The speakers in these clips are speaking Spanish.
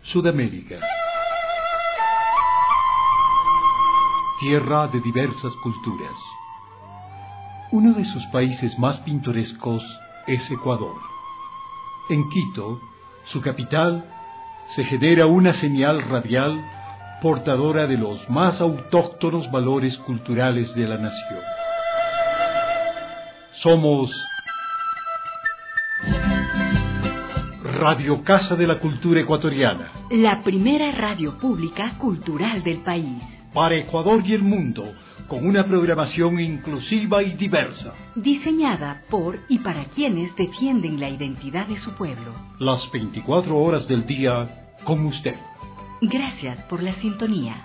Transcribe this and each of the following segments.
Sudamérica. Tierra de diversas culturas. Uno de sus países más pintorescos es Ecuador. En Quito, su capital, se genera una señal radial portadora de los más autóctonos valores culturales de la nación. Somos Radio Casa de la Cultura Ecuatoriana, la primera radio pública cultural del país. Para Ecuador y el mundo, con una programación inclusiva y diversa. Diseñada por y para quienes defienden la identidad de su pueblo. Las 24 horas del día con usted. Gracias por la sintonía.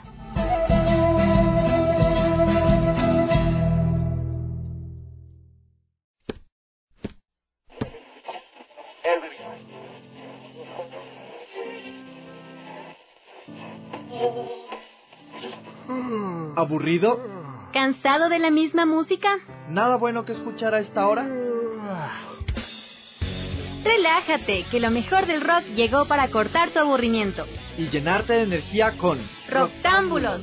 ¿Aburrido? ¿Cansado de la misma música? ¿Nada bueno que escuchar a esta hora? Relájate, que lo mejor del rock llegó para cortar tu aburrimiento. Y llenarte de energía con Rocktámbulos.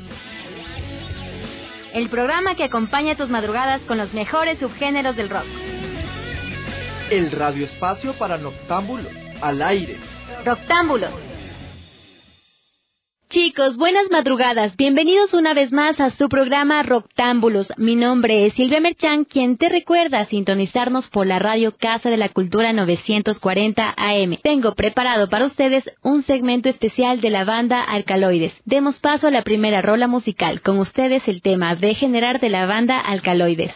El programa que acompaña tus madrugadas con los mejores subgéneros del rock. El radioespacio para noctámbulos, al aire. Rocktámbulos. Chicos, buenas madrugadas. Bienvenidos una vez más a su programa Rocktámbulos. Mi nombre es Silvia Merchán, quien te recuerda sintonizarnos por la radio Casa de la Cultura 940 AM. Tengo preparado para ustedes un segmento especial de la banda Alcaloides. Demos paso a la primera rola musical. Con ustedes el tema Degenerar de la banda Alcaloides.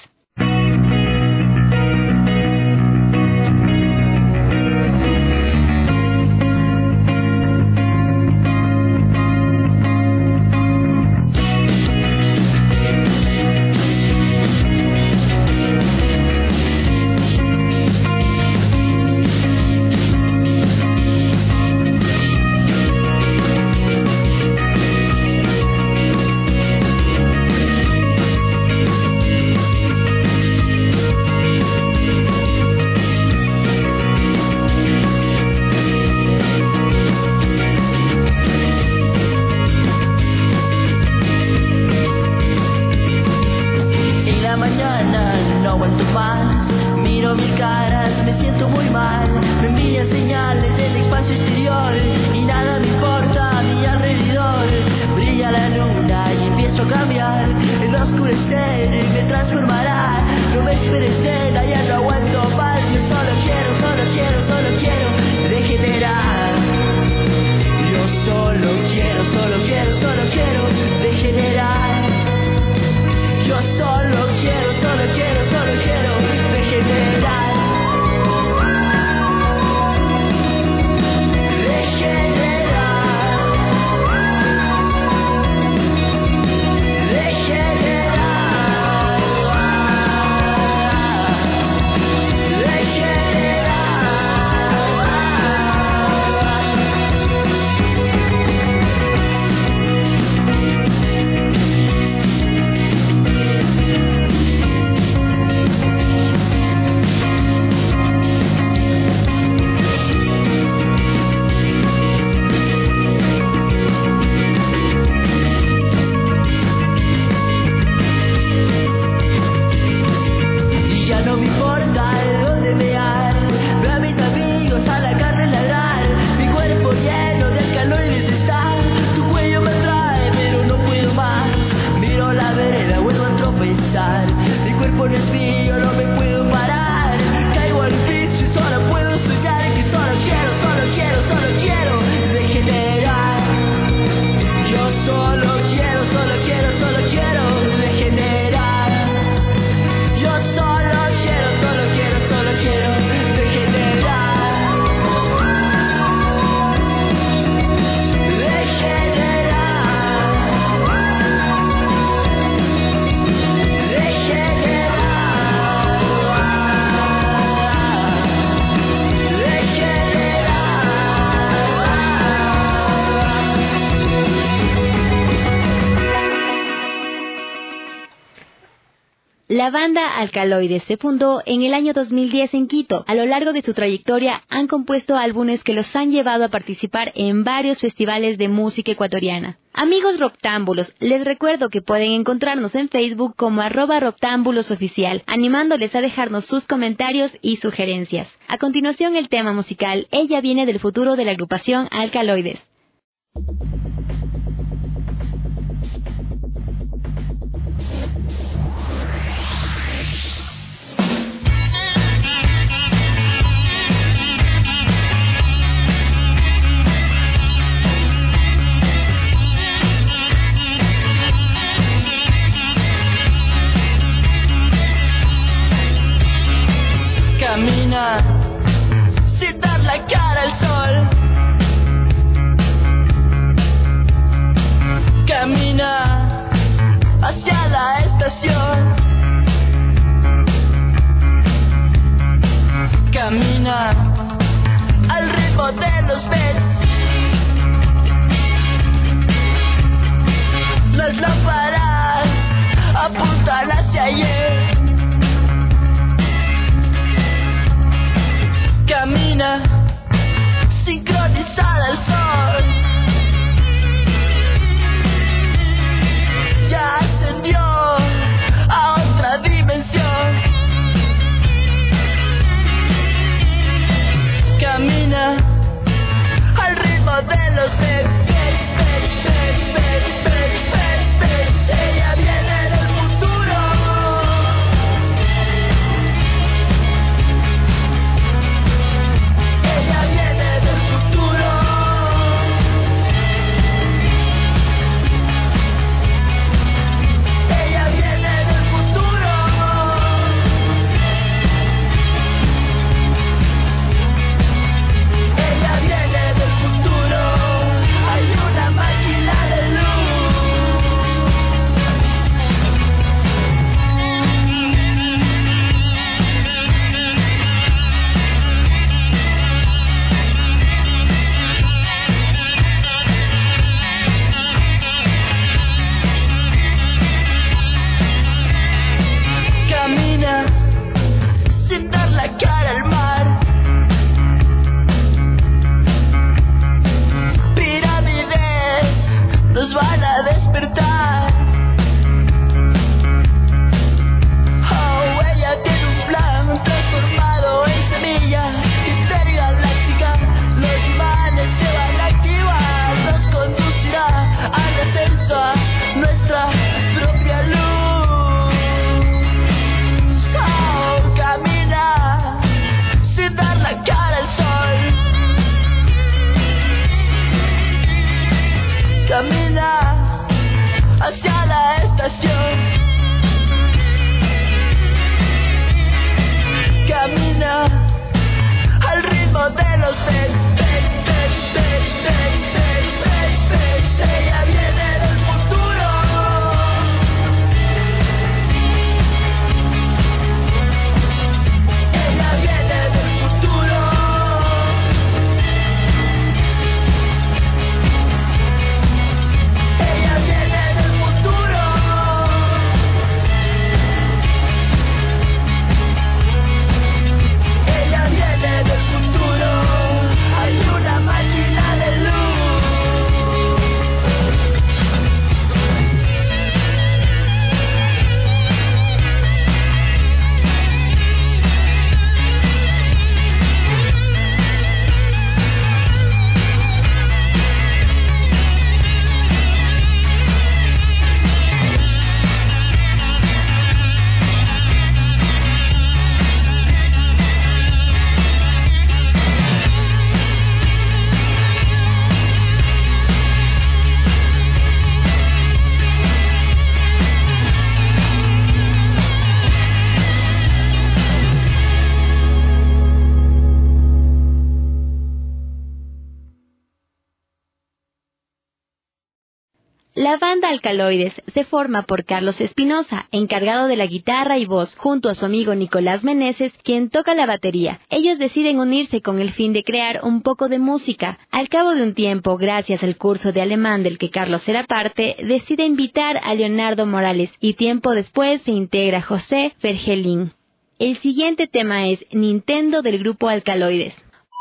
La banda Alcaloides se fundó en el año 2010 en Quito. A lo largo de su trayectoria han compuesto álbumes que los han llevado a participar en varios festivales de música ecuatoriana. Amigos Rocktámbulos, les recuerdo que pueden encontrarnos en Facebook como @Rocktámbulosoficial, animándoles a dejarnos sus comentarios y sugerencias. A continuación el tema musical Ella viene del futuro de la agrupación Alcaloides. Camina sin dar la cara al sol. Camina hacia la estación. Camina al ritmo de los beats. Las lámparas apuntan hacia ayer. Camina sincronizada al sol. Ya ascendió a otra dimensión. Camina La banda Alcaloides se forma por Carlos Espinosa, encargado de la guitarra y voz, junto a su amigo Nicolás Meneses, quien toca la batería. Ellos deciden unirse con el fin de crear un poco de música. Al cabo de un tiempo, gracias al curso de alemán del que Carlos era parte, decide invitar a Leonardo Morales y tiempo después se integra José Fergelín. El siguiente tema es Nintendo del grupo Alcaloides.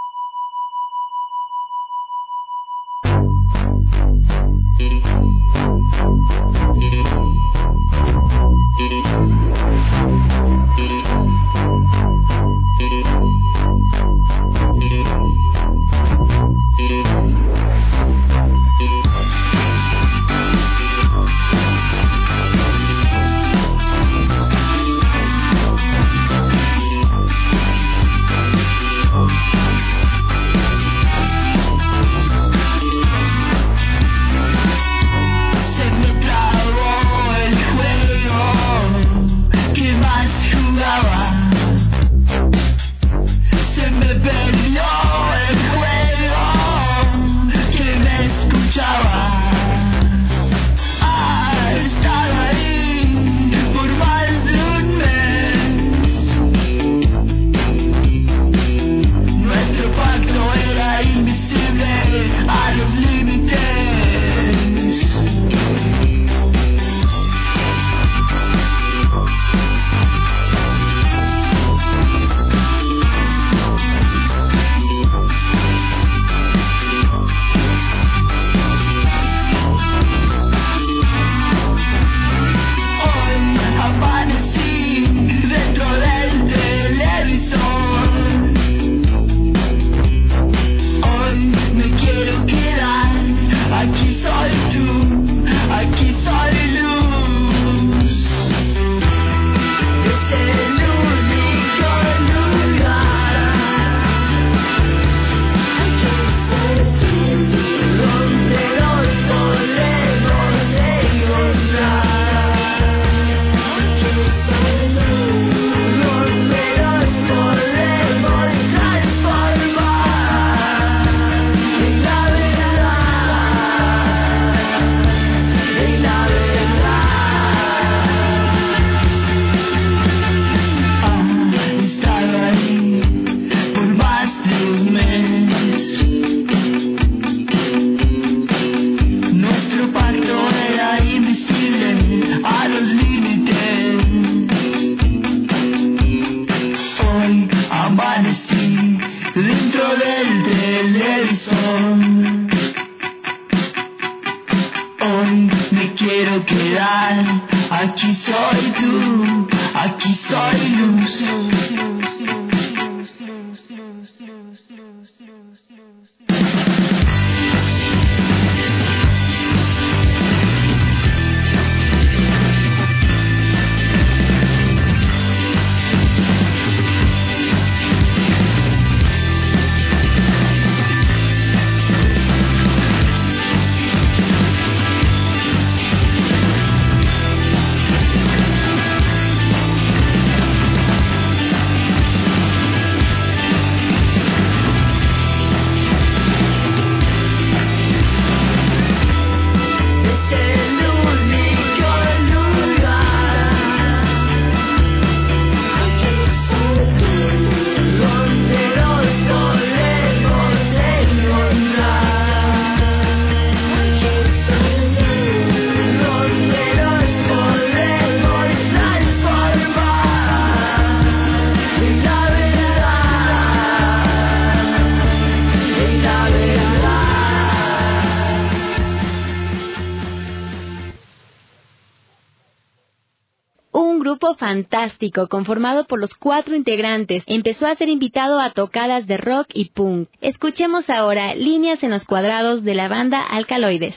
Fantástico, conformado por los 4 integrantes, empezó a ser invitado a tocadas de rock y punk. Escuchemos ahora Líneas en los cuadrados de la banda Alcaloides.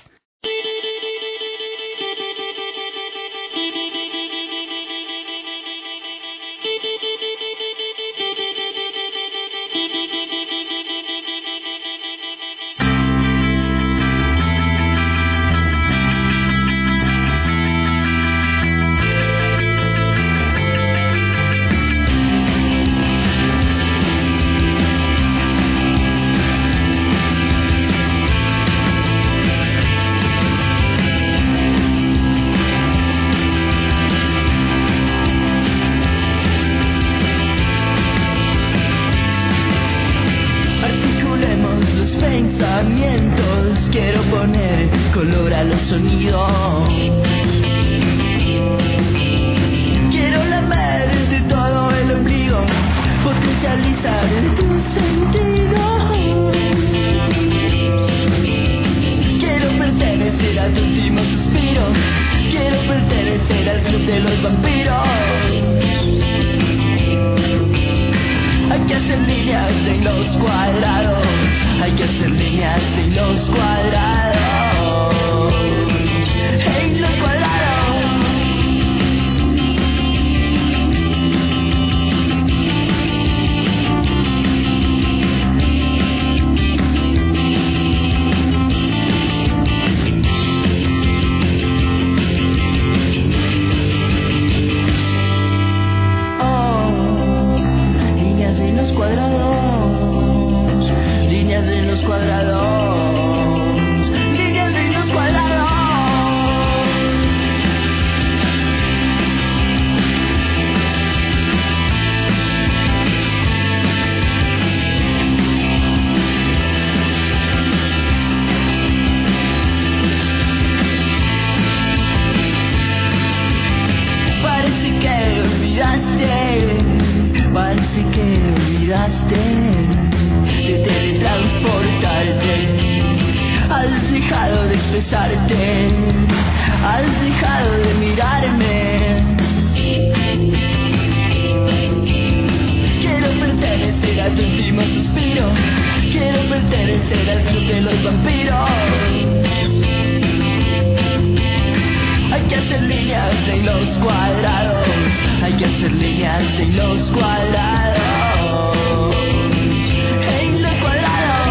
pensamientos, quiero poner color a los sonidos. Quiero lamer de todo el ombligo, potencializar tus sentidos. Quiero pertenecer a tu último suspiro, quiero pertenecer al club de los vampiros. Hay que hacer líneas en los cuadrados, hay que hacer líneas en los cuadrados, en los cuadrados. Parece que olvidaste de teletransportarte. Has dejado de expresarte, has dejado de mirarme. Quiero pertenecer a tu último suspiro, quiero pertenecer al club de los vampiros. Hay que hacer líneas en los cuadrados, hay que hacer líneas en los cuadrados, en los cuadrados.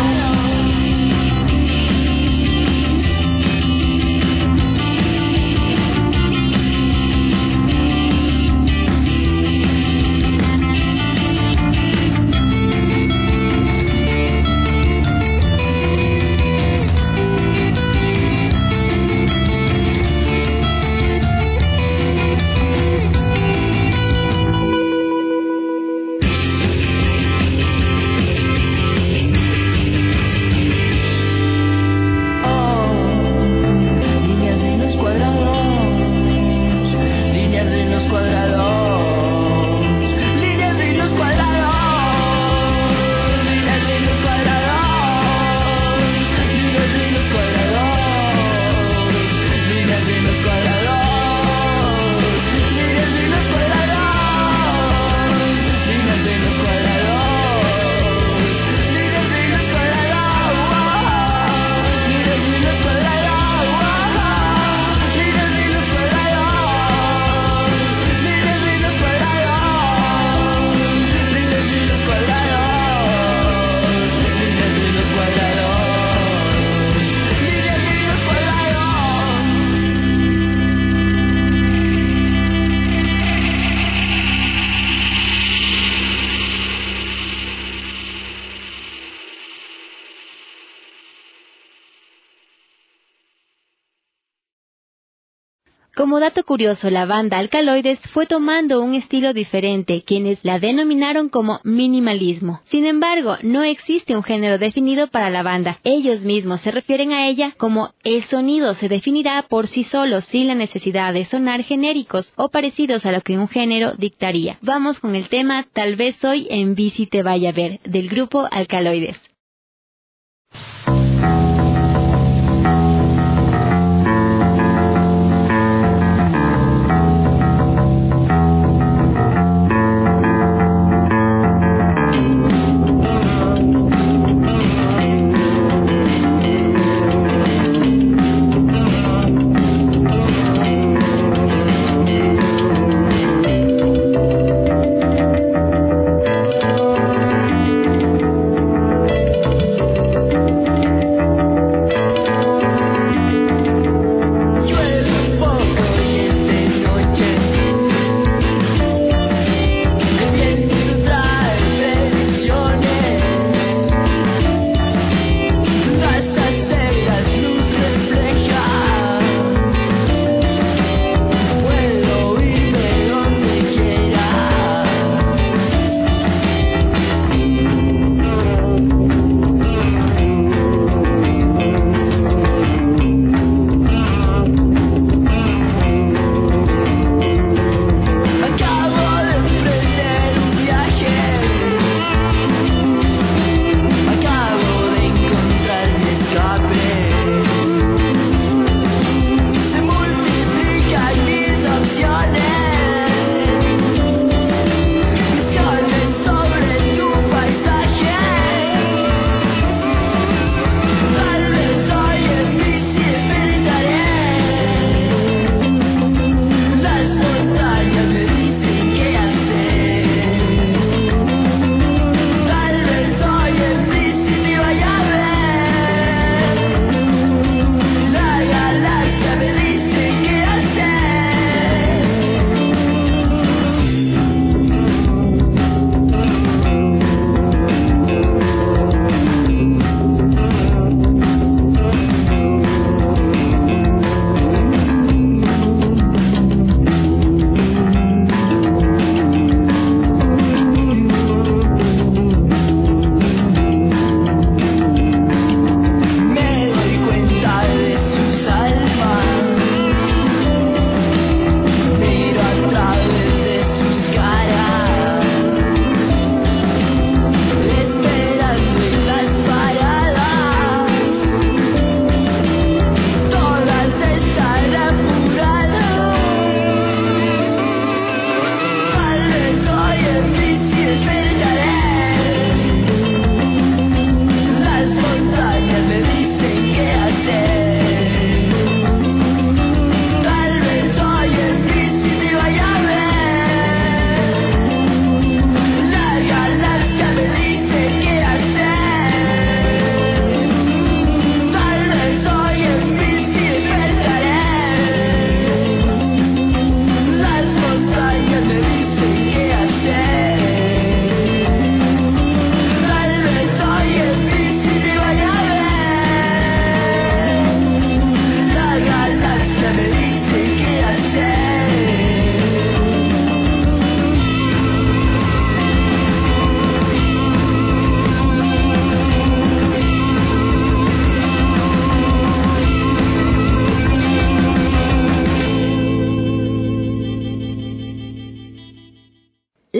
Como dato curioso, la banda Alkaloides fue tomando un estilo diferente, quienes la denominaron como minimalismo. Sin embargo, no existe un género definido para la banda. Ellos mismos se refieren a ella como el sonido se definirá por sí solo sin la necesidad de sonar genéricos o parecidos a lo que un género dictaría. Vamos con el tema Tal vez hoy en bici te vaya a ver, del grupo Alkaloides.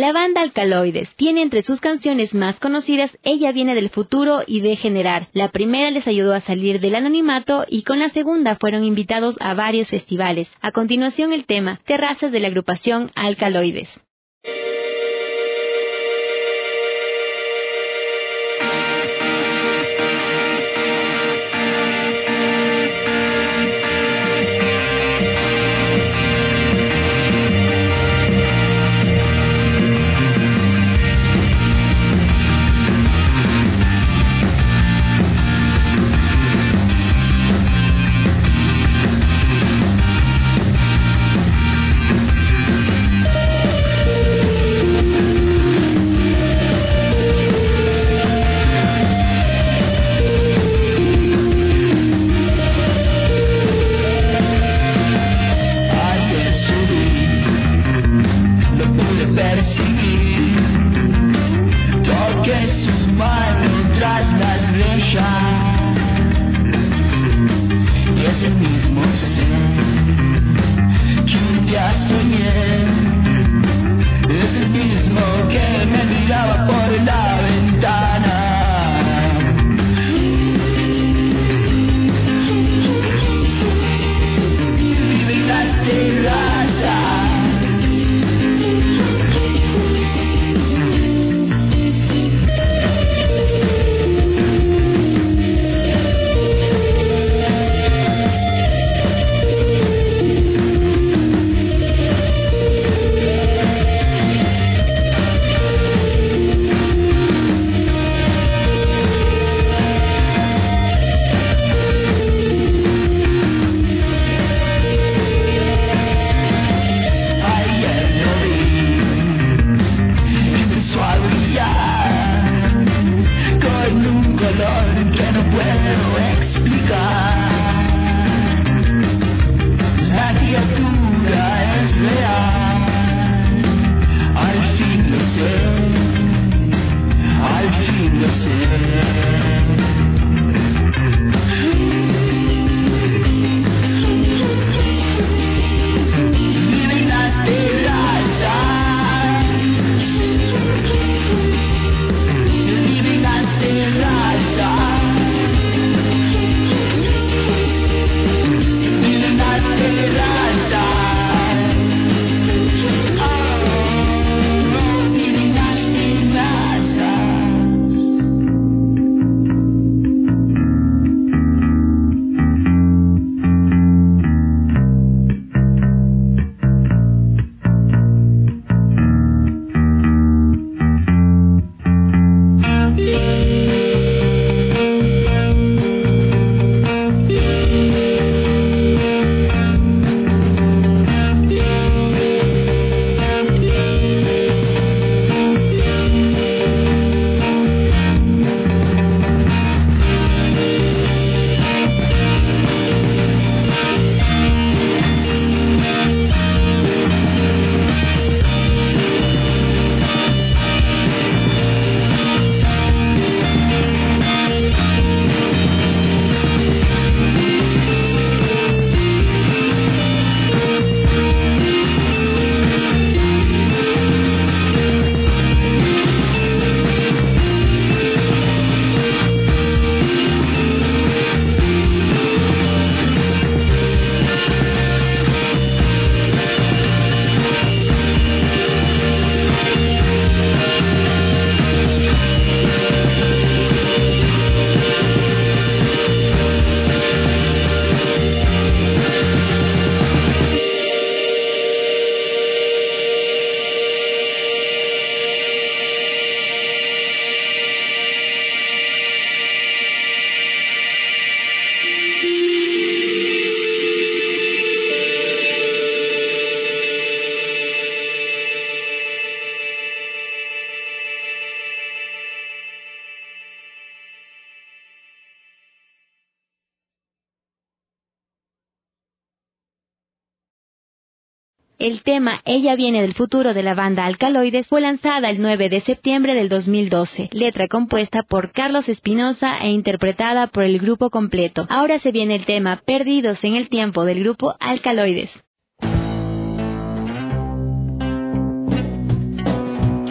La banda Alcaloides tiene entre sus canciones más conocidas Ella viene del futuro y Degenerar. La primera les ayudó a salir del anonimato y con la segunda fueron invitados a varios festivales. A continuación el tema, Terrazas, de la agrupación Alcaloides. El tema Ella viene del futuro de la banda Alcaloides fue lanzada el 9 de septiembre del 2012, letra compuesta por Carlos Espinosa e interpretada por el grupo completo. Ahora se viene el tema Perdidos en el tiempo del grupo Alcaloides.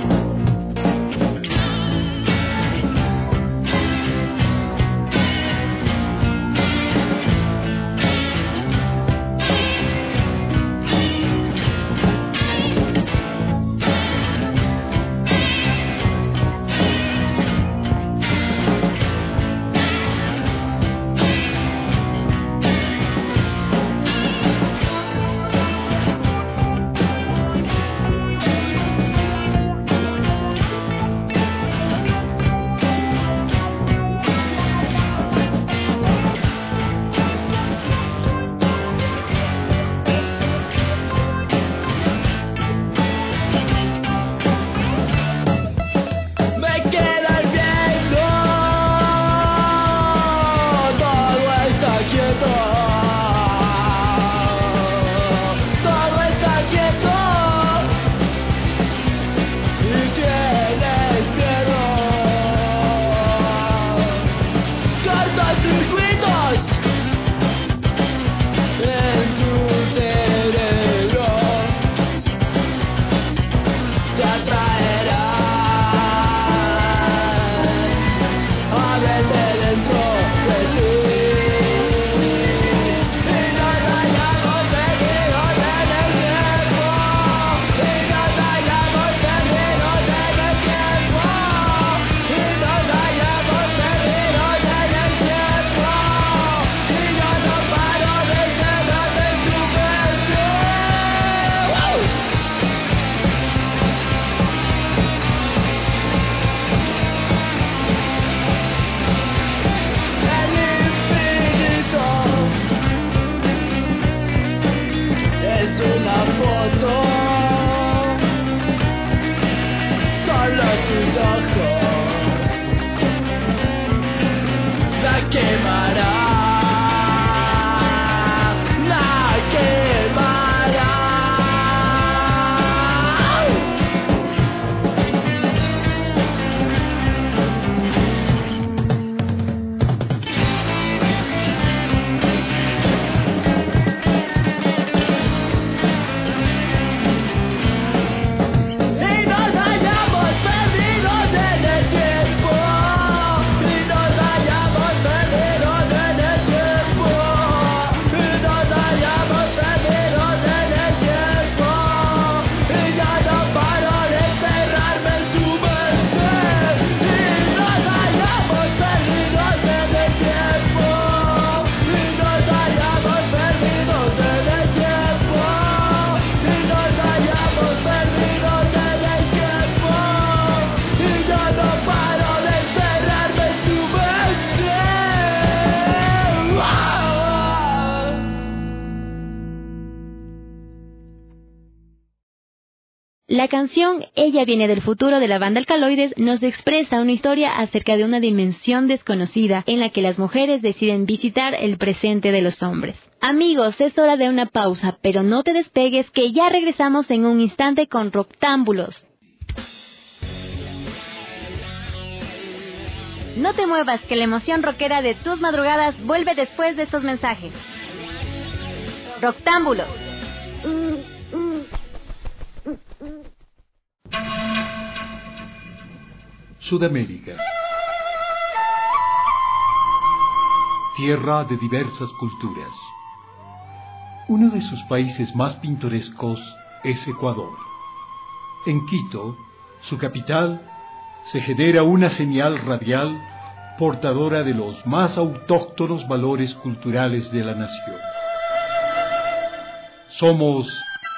cortocircuitos en tu cerebro te atraerán a verte dentro de ti. Y nos hayamos perdidos en el tiempo, y nos hayamos perdidos en el tiempo, y nos hayamos perdidos en el tiempo, y yo no paro de encerrarme en tu mente. El infinito es una foto, solo tus ojos la quemará, la quemará. Y nos hayamos perdidos en el tiempo, y nos hayamos perdidos en el tiempo, y nos hayamos perdidos en el tiempo, y ya no paro de encerrarme en tu mente. Y nos hayamos perdidos en el tiempo, y nos hayamos perdidos en el tiempo, y nos hayamos perdidos en el tiempo, y yo no paro de encerrarme en tu mente. La canción Ella viene del futuro de la banda Alcaloides nos expresa una historia acerca de una dimensión desconocida en la que las mujeres deciden visitar el presente de los hombres. Amigos, es hora de una pausa, pero no te despegues que ya regresamos en un instante con Roctámbulos. No te muevas, que la emoción rockera de tus madrugadas vuelve después de estos mensajes. Roctámbulos. Sudamérica. Tierra de diversas culturas. Uno de sus países más pintorescos es Ecuador. En Quito, su capital, se genera una señal radial portadora de los más autóctonos valores culturales de la nación. Somos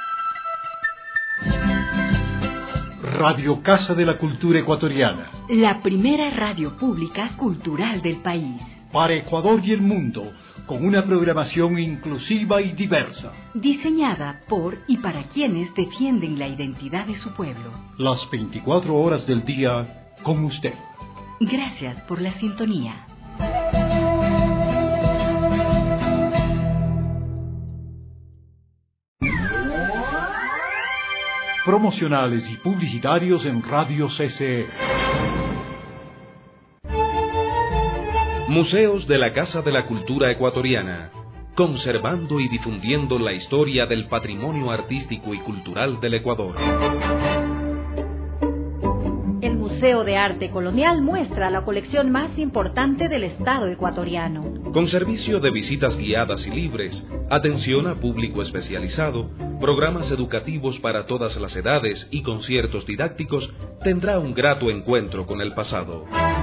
Radio Casa de la Cultura Ecuatoriana, La primera radio pública cultural del país. para Ecuador y el mundo, con una programación inclusiva y diversa. Diseñada por y para quienes defienden la identidad de su pueblo. Las 24 horas del día con usted. Gracias por la sintonía. Promocionales y publicitarios en Radio CCE. Museos de la Casa de la Cultura Ecuatoriana, conservando y difundiendo la historia del patrimonio artístico y cultural del Ecuador. El Museo de Arte Colonial muestra la colección más importante del Estado ecuatoriano. Con servicio de visitas guiadas y libres, atención a público especializado, programas educativos para todas las edades y conciertos didácticos, tendrá un grato encuentro con el pasado.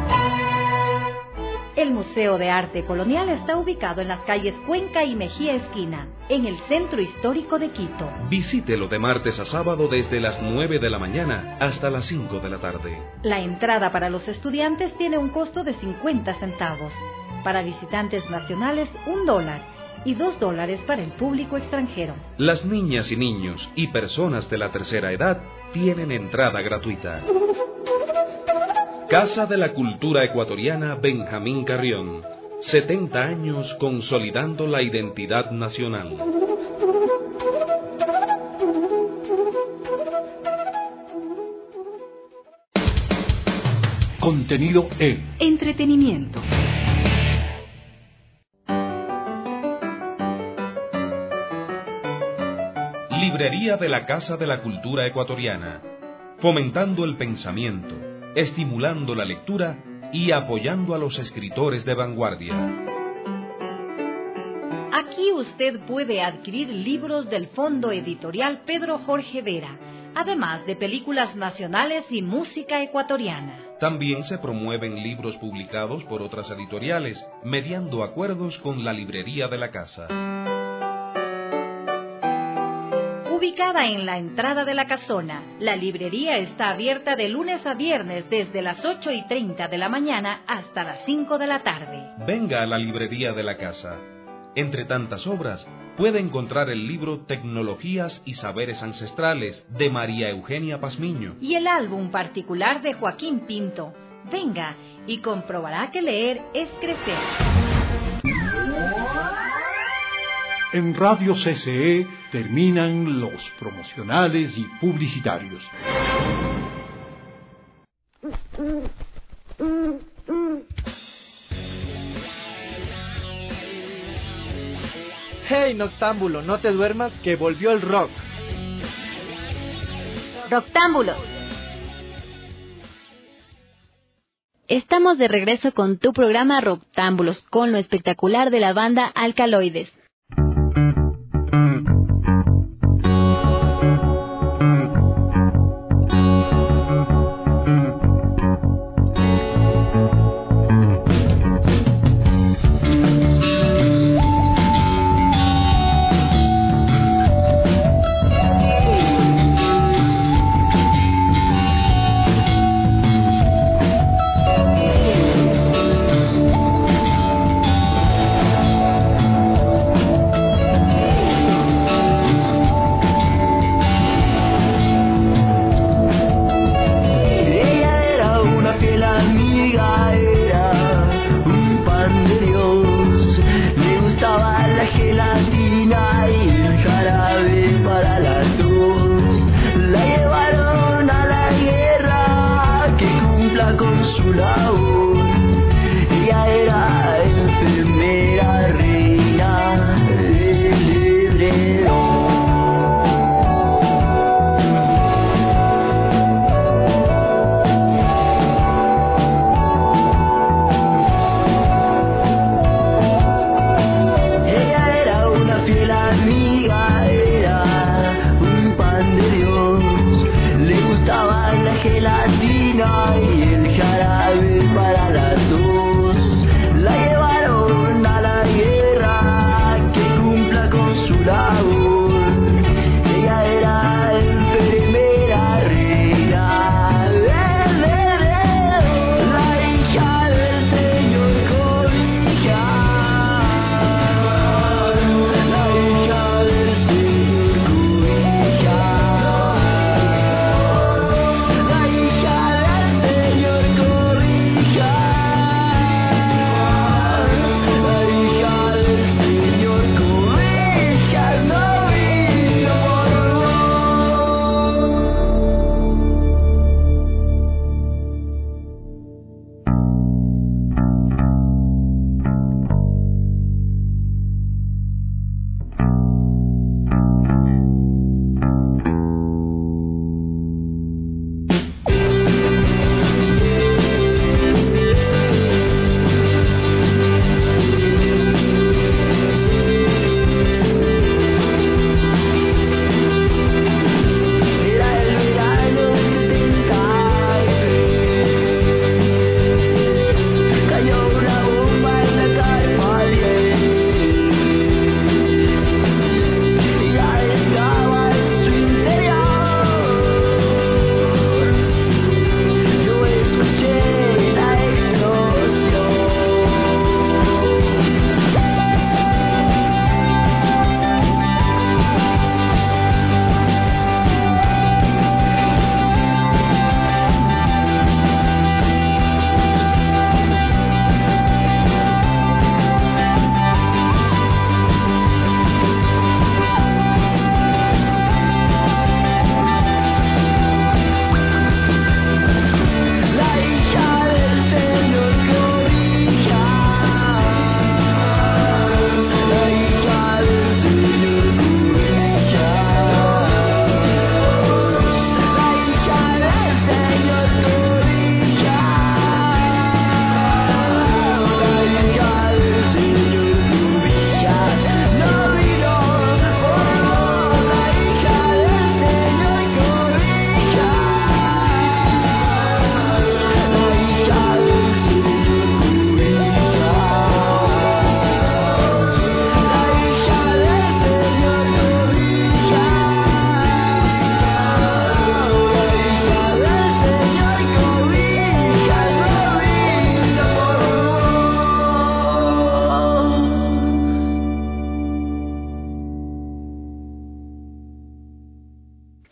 El Museo de Arte Colonial está ubicado en las calles Cuenca y Mejía Esquina, en el centro histórico de Quito. Visítelo de martes a sábado desde las 9 de la mañana hasta las 5 de la tarde. La entrada para los estudiantes tiene un costo de 50 centavos. Para visitantes nacionales, $1 y $2 para el público extranjero. Las niñas y niños y personas de la tercera edad tienen entrada gratuita. Casa de la Cultura Ecuatoriana Benjamín Carrión. 70 años consolidando la identidad nacional. Contenido E. Entretenimiento. Librería de la Casa de la Cultura Ecuatoriana, fomentando el pensamiento, estimulando la lectura y apoyando a los escritores de vanguardia. Aquí usted puede adquirir libros del Fondo Editorial Pedro Jorge Vera, además de películas nacionales y música ecuatoriana. También se promueven libros publicados por otras editoriales, mediando acuerdos con la Librería de la Casa. Ubicada en la entrada de la casona, la librería está abierta de lunes a viernes desde las 8:30 de la mañana hasta las 5 de la tarde. Venga a la Librería de la Casa. Entre tantas obras, puede encontrar el libro Tecnologías y Saberes Ancestrales de María Eugenia Pazmiño y el álbum particular de Joaquín Pinto. Venga y comprobará que leer es crecer. En Radio CCE terminan los promocionales y publicitarios. Hey Noctámbulo, no te duermas que volvió el rock. Roctámbulos. Estamos de regreso con tu programa Roctámbulos, con lo espectacular de la banda Alcaloides. gelatina y el jarabe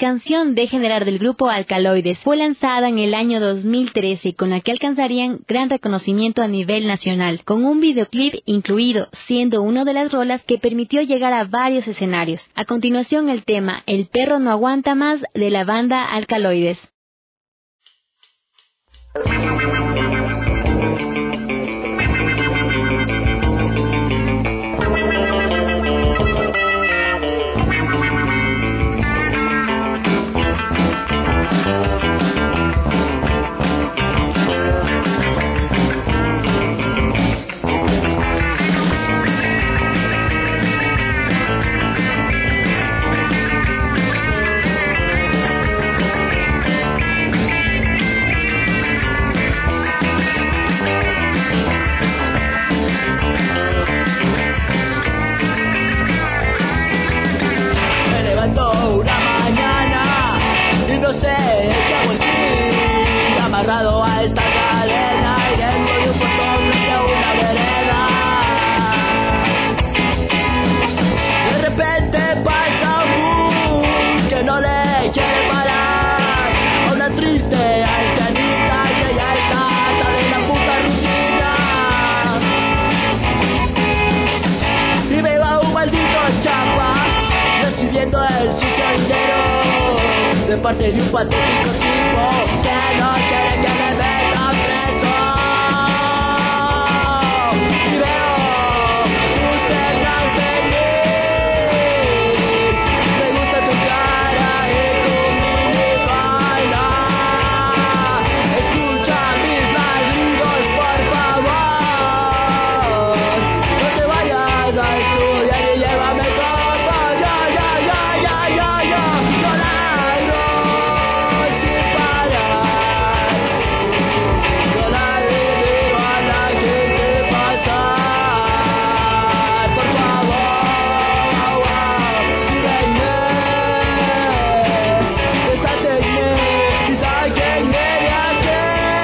canción Dejen de Hablar del grupo Alcaloides fue lanzada en el año 2013, con la que alcanzarían gran reconocimiento a nivel nacional, con un videoclip incluido, siendo una de las rolas que permitió llegar a varios escenarios. A continuación, el tema El perro no aguanta más, de la banda Alcaloides. Amarrado a esta cadena y dentro de un portón hacia una vereda. De repente pasa un bus que no le quiere parar a una triste ancianita que ya está hasta de la puta rutina. Y me va un maldito chapa recibiendo el sucio dinero de parte de un patético tipo que no quiere que me meta preso. Y veo tus piernas venir, me gusta tu cara y tu minifalda. Escucha mis ladridos, por favor. No te vayas a estudiar y llévame como yo. Yo ladro sin parar. Yo ladro a la gente pasar. Por favor, díganme, deshátenme y sáquenme de aquí.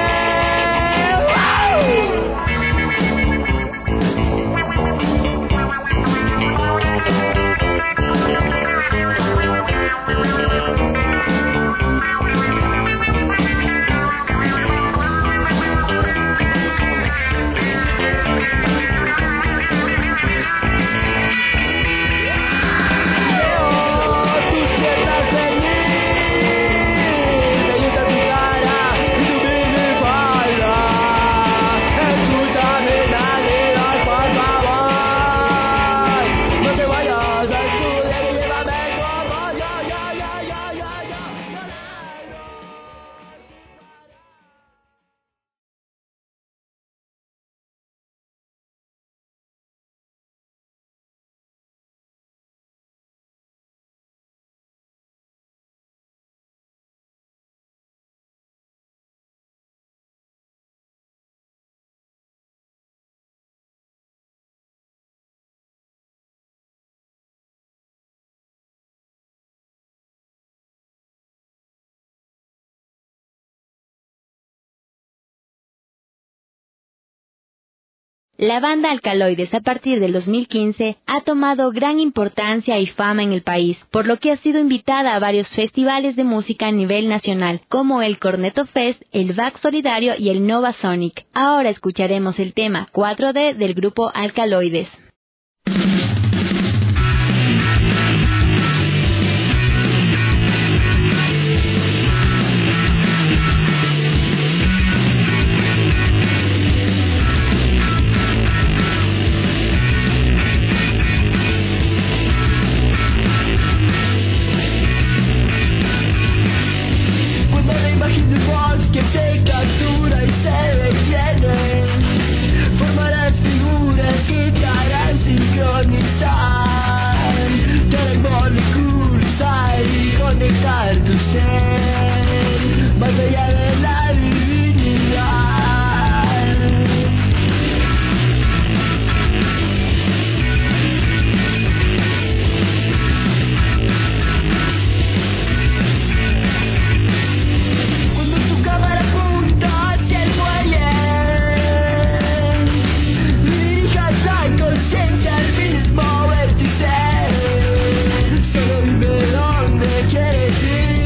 Tus piernas venir, me gusta tu cara y tu minifalda. Escúchame, ladridos, por favor. No te vayas a estudiar y llévame como yo. La banda Alcaloides a partir del 2015 ha tomado gran importancia y fama en el país, por lo que ha sido invitada a varios festivales de música a nivel nacional, como el Corneto Fest, el VAC Solidario y el Nova Sonic. Ahora escucharemos el tema 4D del grupo Alcaloides. Cuando me imagino un bosque te captura y se detiene, formarás figuras que te harán sincronizar, te molecular y conectar tu ser, más allá de la divinidad. Cuando tu cámara apunta hacia el muelle, dirijas la conciencia al mismo vértice. Solo dime dónde quieres ir.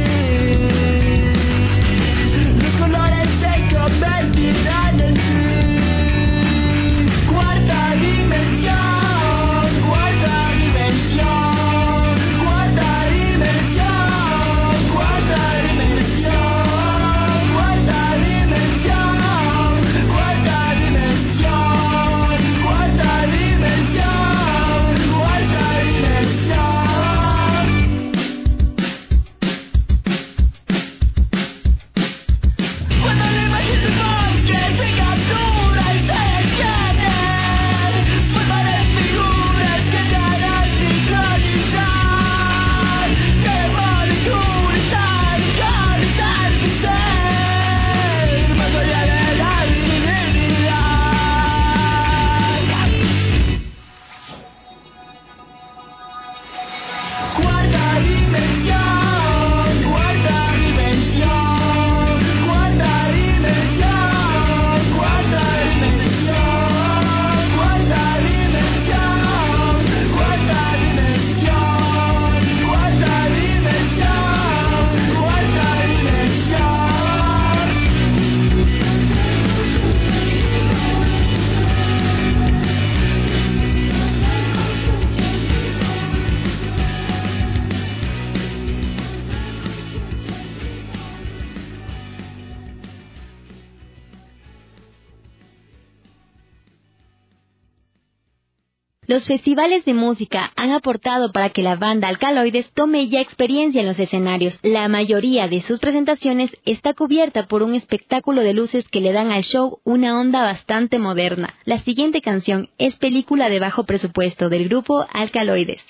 Los festivales de música han aportado para que la banda Alcaloides tome ya experiencia en los escenarios. La mayoría de sus presentaciones está cubierta por un espectáculo de luces que le dan al show una onda bastante moderna. La siguiente canción es película de bajo presupuesto del grupo Alcaloides.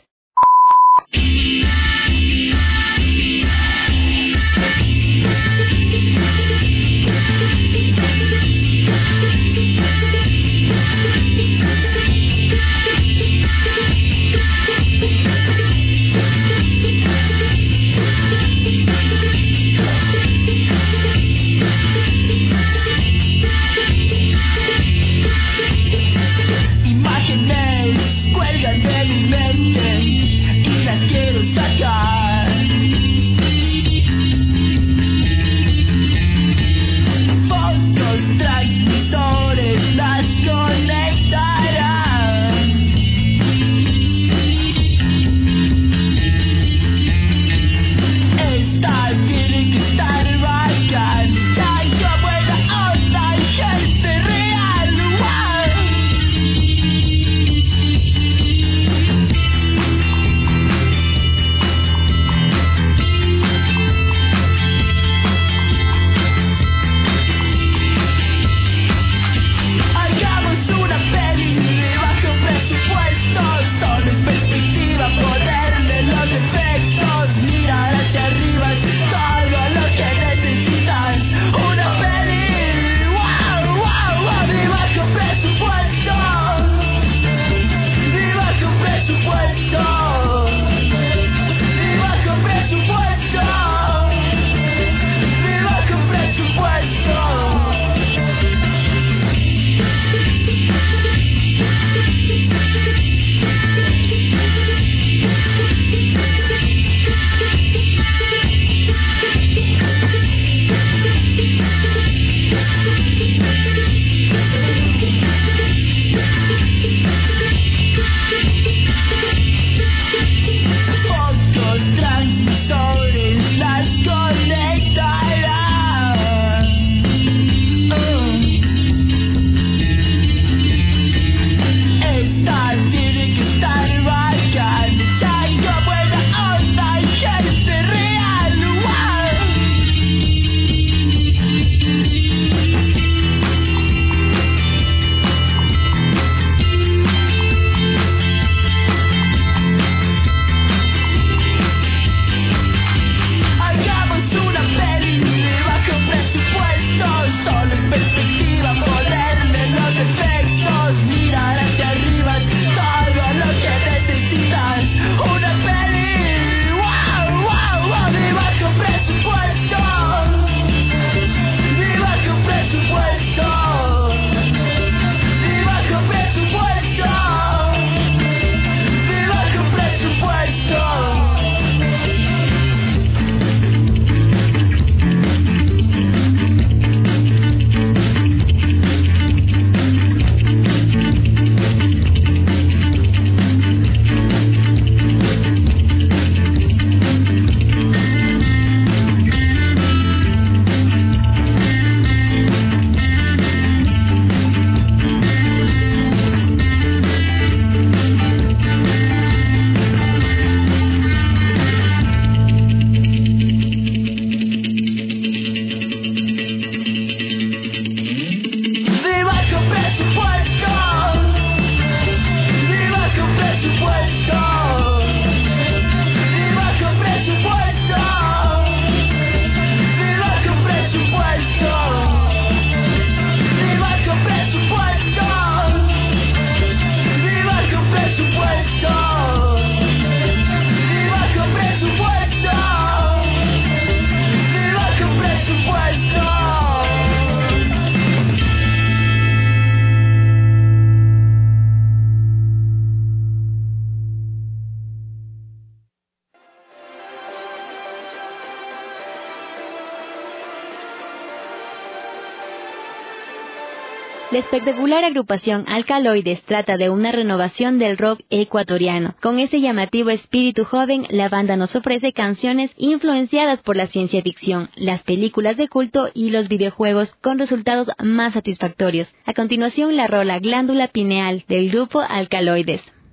Imágenes cuelgan de mi mente y las quiero sacar. Fotos, transmisores las conectarán. Esta tiene que estar bacán. Salgo buena onda y gente real. ¡Wow! Hagamos una peli de bajo presupuesto. Solo es perspectiva ponerle los efectos. Mirar hacia arriba es todo lo que necesitas. Una peli, wow, wow, wow, de bajo presupuesto. De bajo presupuesto. De bajo presupuesto. De bajo presupuesto. Fotos, transmisores las conectarán. Esta tiene que estar bacán. Salgo buena onda y gente real. ¡Wow! Hagamos una peli de bajo presupuesto. Solo es perspectiva ponerle los efectos. Mirar hacia arriba es todo lo que necesitas. Una peli, wow, wow, wow, de bajo presupuesto. De bajo presupuesto. De bajo presupuesto. De bajo presupuesto. De bajo presupuesto. De bajo presupuesto. De bajo presupuesto. De bajo presupuesto. De bajo presupuesto. De bajo presupuesto. De bajo presupuesto. De bajo presupuesto. La espectacular agrupación Alcaloides trata de una renovación del rock ecuatoriano. Con ese llamativo espíritu joven, la banda nos ofrece canciones influenciadas por la ciencia ficción, las películas de culto y los videojuegos con resultados más satisfactorios. A continuación, la rola Glándula Pineal del grupo Alcaloides.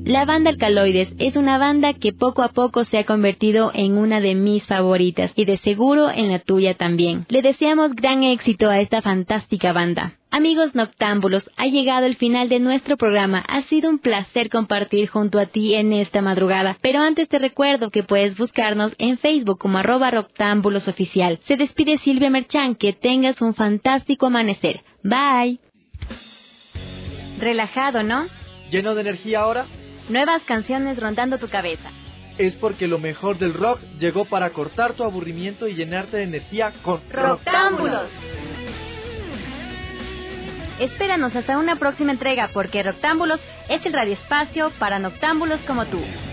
La banda Alcaloides es una banda que poco a poco se ha convertido en una de mis favoritas y de seguro en la tuya también. Le deseamos gran éxito a esta fantástica banda. Amigos noctámbulos, ha llegado el final de nuestro programa. Ha sido un placer compartir junto a ti en esta madrugada. Pero antes te recuerdo que puedes buscarnos en Facebook como @Roctámbulosoficial. Se despide Silvia Merchán. Que tengas un fantástico amanecer. Bye. Relajado, ¿no? ¿Lleno de energía ahora? Nuevas canciones rondando tu cabeza. Es porque lo mejor del rock llegó para cortar tu aburrimiento y llenarte de energía con Roctámbulos. Espéranos hasta una próxima entrega porque Roctámbulos es el radioespacio para noctámbulos como tú.